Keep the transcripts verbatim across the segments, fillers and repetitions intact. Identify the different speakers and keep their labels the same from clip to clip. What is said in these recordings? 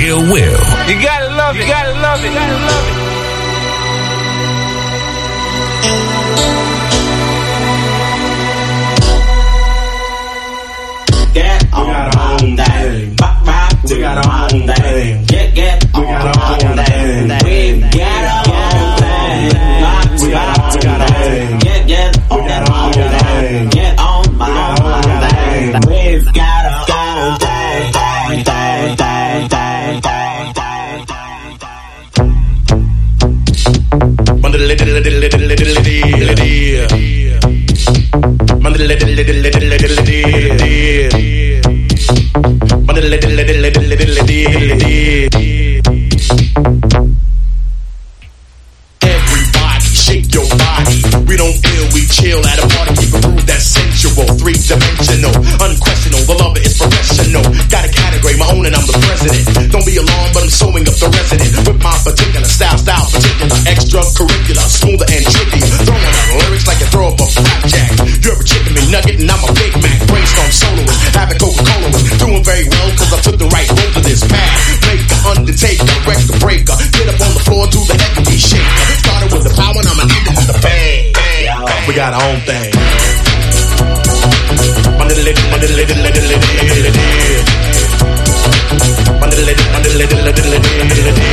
Speaker 1: Ill Will.
Speaker 2: You gotta love it, you gotta love it, you gotta love it.
Speaker 3: Get on thing. Back, back to your own thing. Get, get on thing. We get on thing. Back to your own thing. Get, get on thing. Get on my thing. We've got a own thing. Thing, thing, thing, thing, thing, thing, thing.
Speaker 4: Under the little, little, little, little, little, Under the little, little, little, little, little, everybody shake your body. We don't ill, we chill at a party. Keep a groove that's sensual, three-dimensional, unquestionable. The lover is professional. Got a category, my own, and I'm the president. Don't be alarmed, but I'm sewing up the resident with my particular style, style particular, extracurricular, smoother and tricky. Throwing out lyrics like you throw up a flapjack. You're a chicken McNugget and I'm a Big Mac. Brainstorm soloist, having Coca-Cola with. Doing very well cause I took the right road to this path. Make the undertaker, wreck the breaker. Get up on the floor, do the equity shaker. Started with the power and I'm an end with the bang. We got our own thing. Under the lid, under the lid, under the lid, under the lid. Under the lid, under the lid, under the lid, under the lid.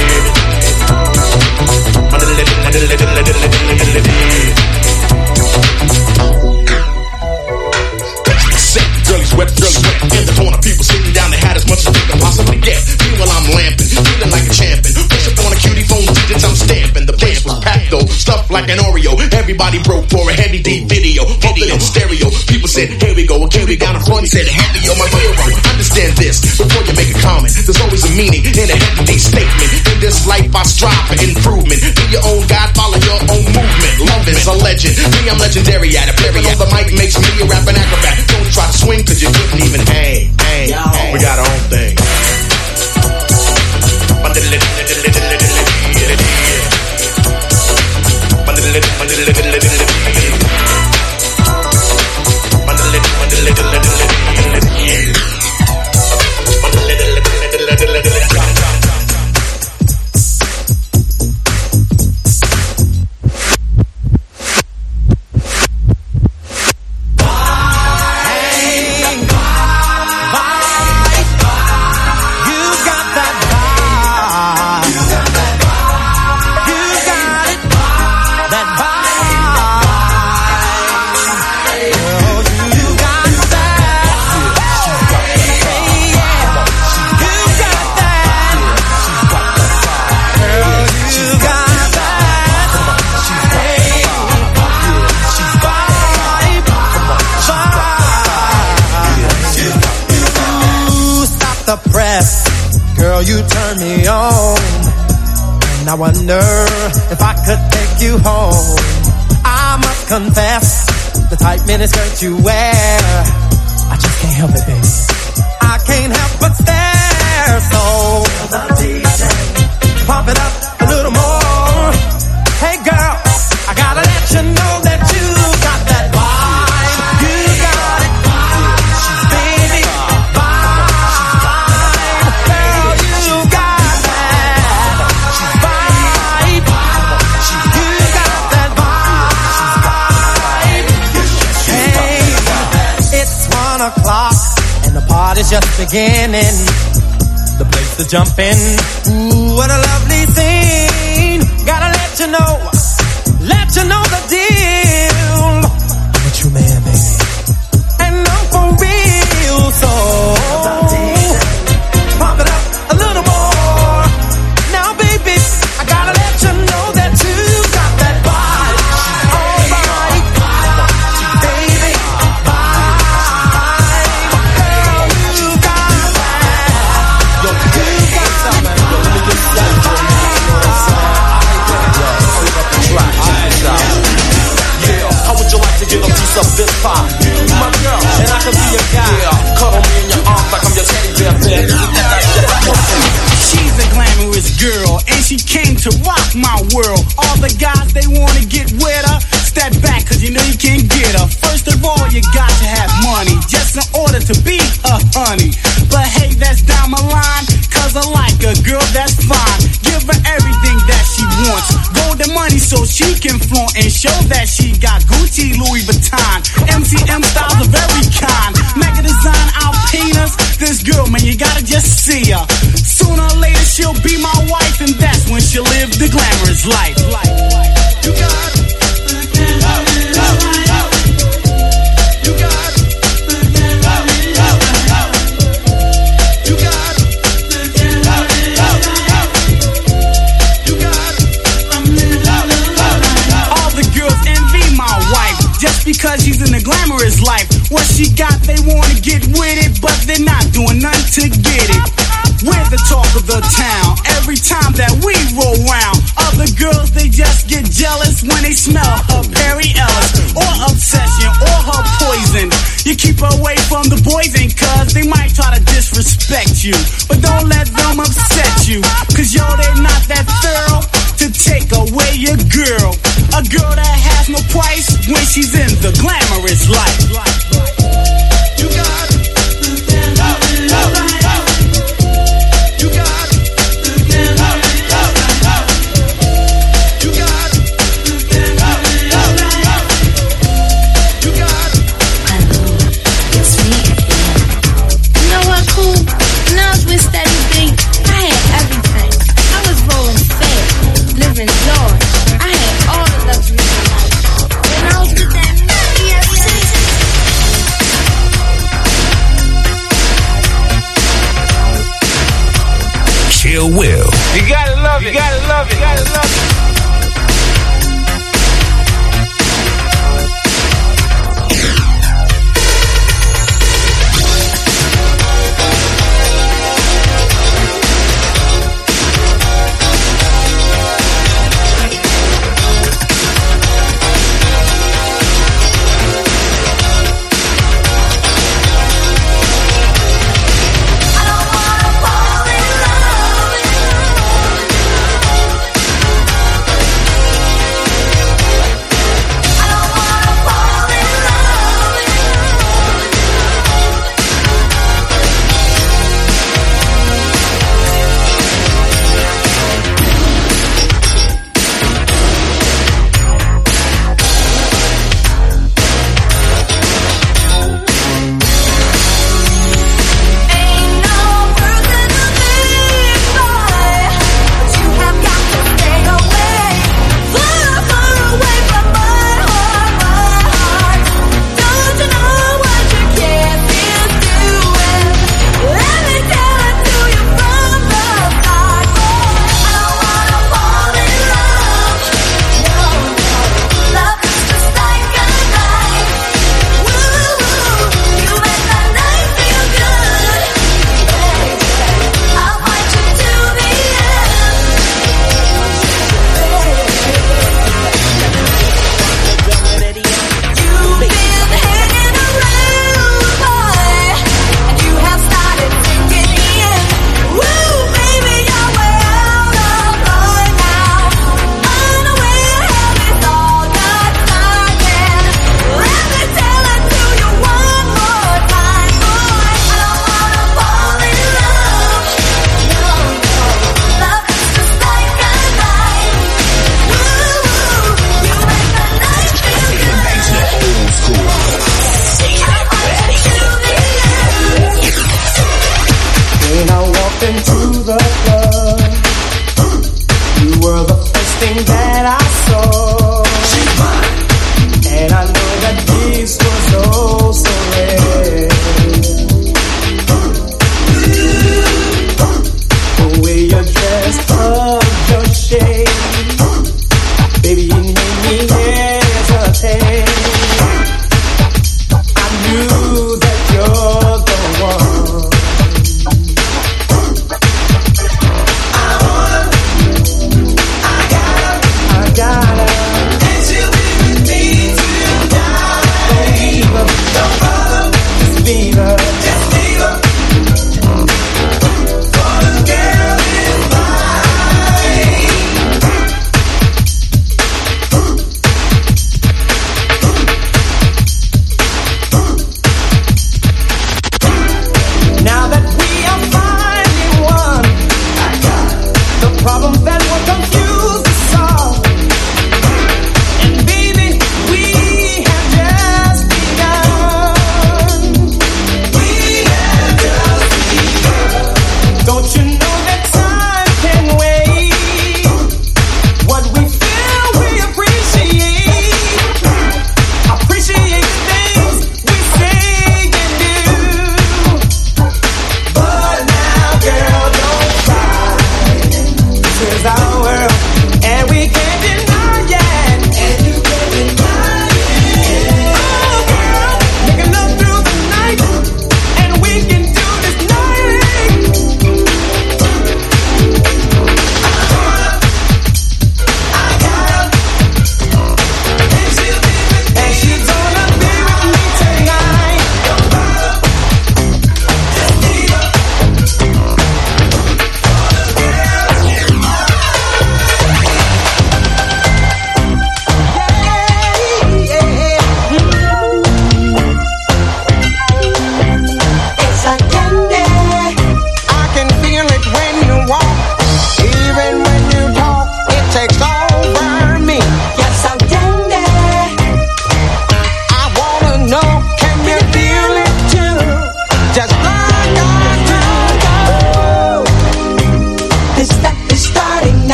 Speaker 4: Under the lid, under the lid, under the lid, under the lid. Girlies wet, girlies wet. In the corner, people sitting down, they had as much as they can possibly get. Meanwhile, I'm lamping, feeling like a champion. Push up on a cutie phone, digits I'm stamping. The place was packed though, stuffed like an Oreo. Everybody broke for a heavy D video, pumped it in stereo. People said, here we go. A cutie down the front said, happy, you're my hero. Understand this, before you make a comment. There's always a meaning in a heavy D statement. In this life, I strive for improvement. Be your own God, follow your own movement. Love is a legend. Me, I'm legendary at it. Period. On the mic makes me a rapping acrobat. Don't try to swing cause you couldn't even hang, hang, hang. We got our own thing.
Speaker 5: You turn me on, and I wonder if I could take you home. I must confess, the tight miniskirt you wear, I just can't help it, baby. I can't help but stare. So the D J, pump it up a little more. Hey girl, I gotta let you know that you got that vibe. You got it, baby, vibe. Girl, you got that vibe. You got that vibe. Hey, it's one o'clock and the party's just beginning. The place to jump in. Ooh, what a lovely scene. Gotta let you know, let you know the deal. I'm a true man, baby, and I'm for real. So pump it up a little more. Now, baby, I gotta let you know that you got that vibe. All right, baby, vibe. Girl, you got that. Yo, you got that. Yo, let me get that. Yeah, how would you like to get a piece of this pie? You my girl, and I can be your guy. Yeah, cuddle me in your arms like I'm your teddy bear, man.
Speaker 6: She's a glamorous girl, and she came to rock my world. All the guys, they wanna get with her. Step back, cause you know you can't get her. First of all, you got to have money, just in order to be a honey. But hey, that's down my line, cause I like a girl she got Gucci, Louis Vuitton, M C M styles of every kind. Mega design Alpinas. This girl, man, you gotta just see her. Sooner or later she'll be my wife, and that's when she'll live the glamorous life. You got the glamorous life. You got the glamorous life. You got the glamorous life. You got I'm living the life. All the girls envy my wife just because she's in the glamorous life. What she got, they wanna get with it, but they're not doing nothing to get it. We're the talk of the town. Every time that we roll round, other girls, they just get jealous when they smell her Perry Ellis, or Obsession, or her Poison. You keep away from the boys, ain't cuz they might try to disrespect you, but don't let them upset you, cause yo, they're not that thorough to take away your girl. A girl that has no price when she's in the glamorous life. You got the glamorous life. You got the glamorous life. You got the glamorous life. You got.
Speaker 1: It's me again. You know what, cool? When I was with Steady B, I had everything. I was rolling fast, living large. I had all the luxuries in life. When I was with that money, everything.
Speaker 7: Chill Will.
Speaker 2: You gotta love it. You gotta love it. You gotta love it.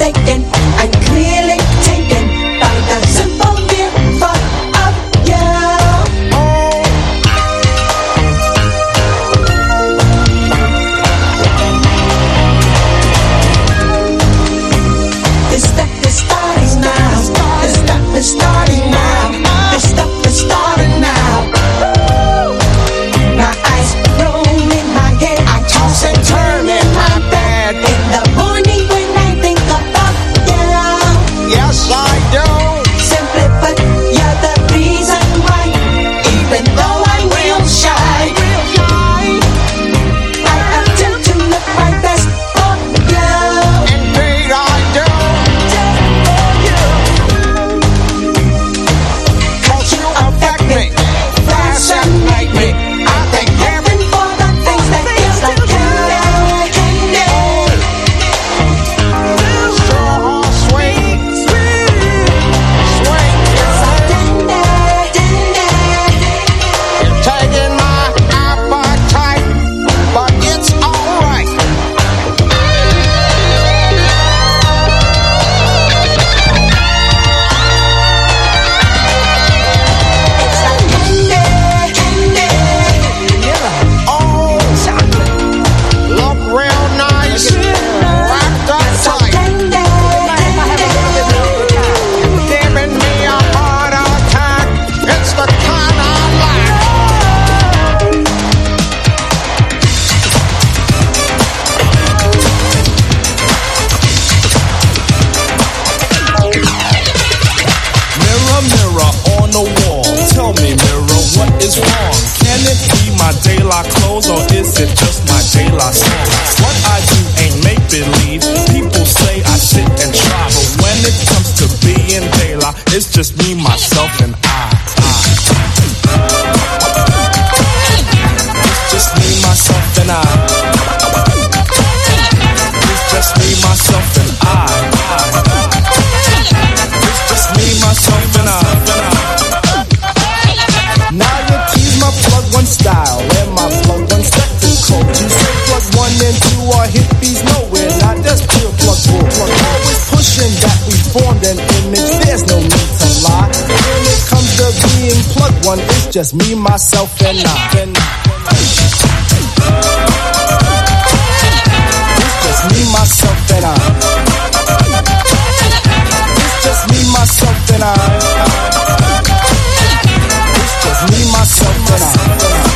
Speaker 7: making and clearly taken by the simple mere thought of you. This step is starting now. This step is starting now. This step is starting now. My eyes roll in my head. I toss and turn in my bed. In the morning when I think about you.
Speaker 2: Yes, I do.
Speaker 7: Simply put, you're the reason why. Even though I'm real shy, I attempt to look my best for you.
Speaker 2: Indeed, I do. Cause you affect me, fascinate me. I think
Speaker 7: Heaven for the things that feels like candy, candy.
Speaker 2: sure are sweet, sweet.
Speaker 7: Candy, candy.
Speaker 2: You're taking my appetite, but it's alright. Oh, look real nice, wrapped up tight, giving me a heart attack. It's the kind I like.
Speaker 8: Mirror, mirror on the wall, tell me, mirror, what is wrong? Can it be my De La clothes or is it just my De La soul? What I do ain't make believe. People say I sit and try, but when it comes to being De La, it's just me, myself, and I. It's just me, myself, and I. It's just me, myself, and I. It's just me, myself, and I. Now you tease my plug one style and my plug one spectacle. You say plug one and two are hippies nowhere, not just pure plug bull. Always pushing that we formed an image, there's no need to lie. When it comes to being plug one, it's just me, myself, and I. It's just me, myself, and I. It's just me, myself, and I. It's just me, myself, and I.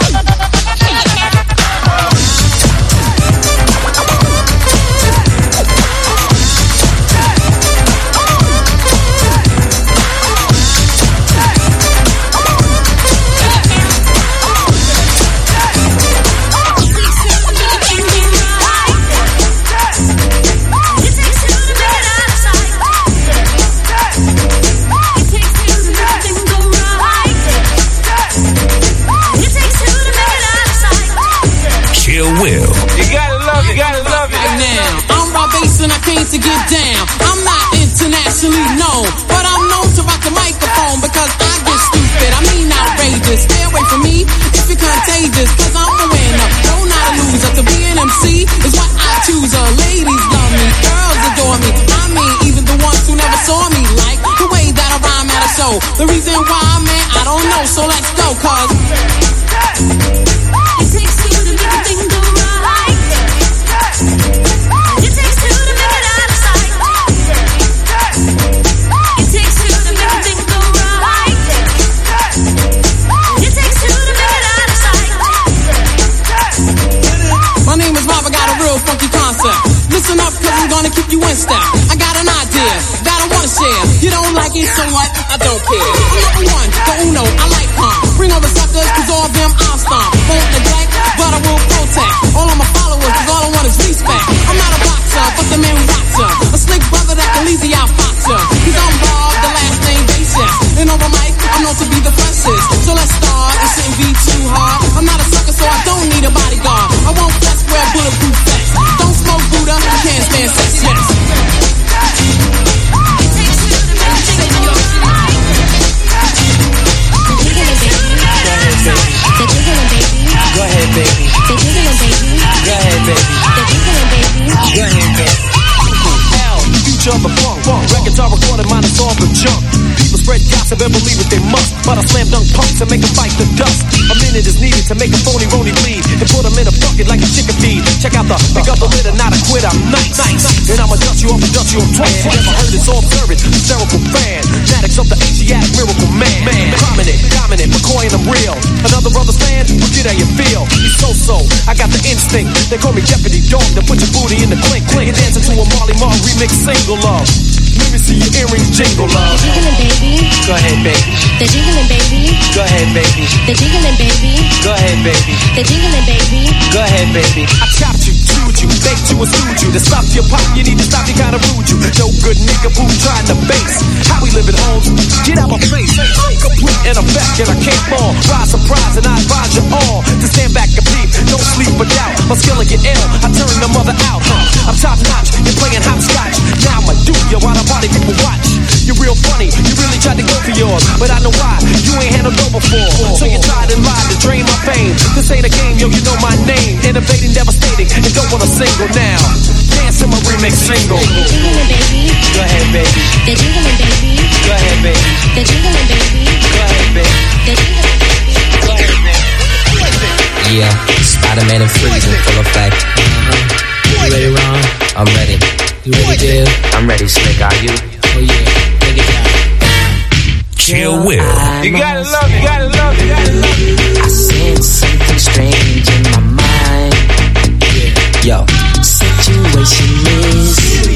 Speaker 9: Will.
Speaker 2: You gotta love it, you gotta love it.
Speaker 10: Now, I'm Rob Bass and I came to get down. I'm not internationally known, but I'm known to rock the microphone because I get stupid, I mean outrageous. Stay away from me if you're contagious, cause I'm a winner, no not a loser. To be an M C is what I choose. Uh, ladies love me, girls adore me. I mean, even the ones who never saw me like the way that I rhyme at a show. The reason why, man, I don't know, so let's go, cause it takes two to make a thing go right. It takes two to make it out of sight. It takes two to make a thing go right. It takes two to make it out of sight. My name is Rob, I got a real funky concept. Listen up, cause I'm gonna keep you in step. I got an idea that I wanna share. You don't like it, so what? I don't care. I'm number one, the uno, I like calm. Bring over suckers, cause all of them I'll stomp. Won't neglect, but I will protect. All of my followers, cause all I want is respect. I'm not a boxer, but the man who rocks ya. A slick brother that can easy out fox ya. Cause I'm Bob, the last name Basis. And over mic, I'm known to be the freshest. So let's start, it shouldn't be too hard. I'm not a sucker, so I don't need a bodyguard. I won't just wear bulletproof vests. Don't smoke Buddha, can't stand sex, yes.
Speaker 9: Go ahead, baby. Go ahead, baby. Go ahead, baby. Go ahead, baby.
Speaker 5: of the funk. Records are recorded, minus all the junk. People spread gossip and believe it they must, but I slam dunk punks and make them fight the dust. A minute is needed to make a phony rony bleed and put them in a bucket like a chicken feed. Check out the pick up the litter, not a quitter. I'm nice, nice. And I'ma dust you off and dust you on twice. You never heard it's all service, hysterical fan. Maddox of the Asiatic miracle man. man. Prominent, dominant, McCoy and I'm real. Another brother's fan, forget how you feel. He's so-so, I got the instinct. They call me Deputy Dog, to put your booty in the clink. Clink, you're dancing to a Marley Marl remix single love. Let me see your earrings jingle love.
Speaker 1: The jiggling baby.
Speaker 5: Go ahead, baby.
Speaker 1: The jiggling baby.
Speaker 5: Go ahead, baby.
Speaker 1: The jiggling baby.
Speaker 5: Go ahead, baby.
Speaker 1: The jiggling baby.
Speaker 5: Go ahead, baby. I chopped you, chewed you, baked you, and stewed you. To stop your pop, you need to stop, you kinda rude you. No good nigga boo trying to base. How we living, Holmes? Get out my face. I'm complete and I'm back and I can't fall. Rise, surprise, and I advise you all to stand back and peep. Don't sleep or doubt. My skill will get ill. I turn the mother out. Huh? I'm top notch. You're playing hopscotch. Now I do you while the party people watch. You're real funny. You really tried to go for yours, but I know why. You ain't handled no before. So you tried and lied to drain my fame. This ain't a game, yo. You know my name. Innovating, devastating, and don't want a single now. Dance in my remix single.
Speaker 1: The jiggling baby.
Speaker 5: Go ahead, baby.
Speaker 1: The jiggling baby.
Speaker 5: Go ahead, baby.
Speaker 1: The jiggling baby.
Speaker 5: Go ahead, baby.
Speaker 1: The jiggling baby.
Speaker 5: Go ahead, baby.
Speaker 9: Yeah, Spider-Man and Freeze in full effect. Uh-huh. You ready, Ron? I'm ready. You ready, Dale? I'm ready, Slick. Are you? Oh yeah, take it down.
Speaker 11: Chill Will.
Speaker 5: You gotta love it, you gotta love it, you gotta love it.
Speaker 9: I sense something strange in my mind. Yeah. Yo, situation is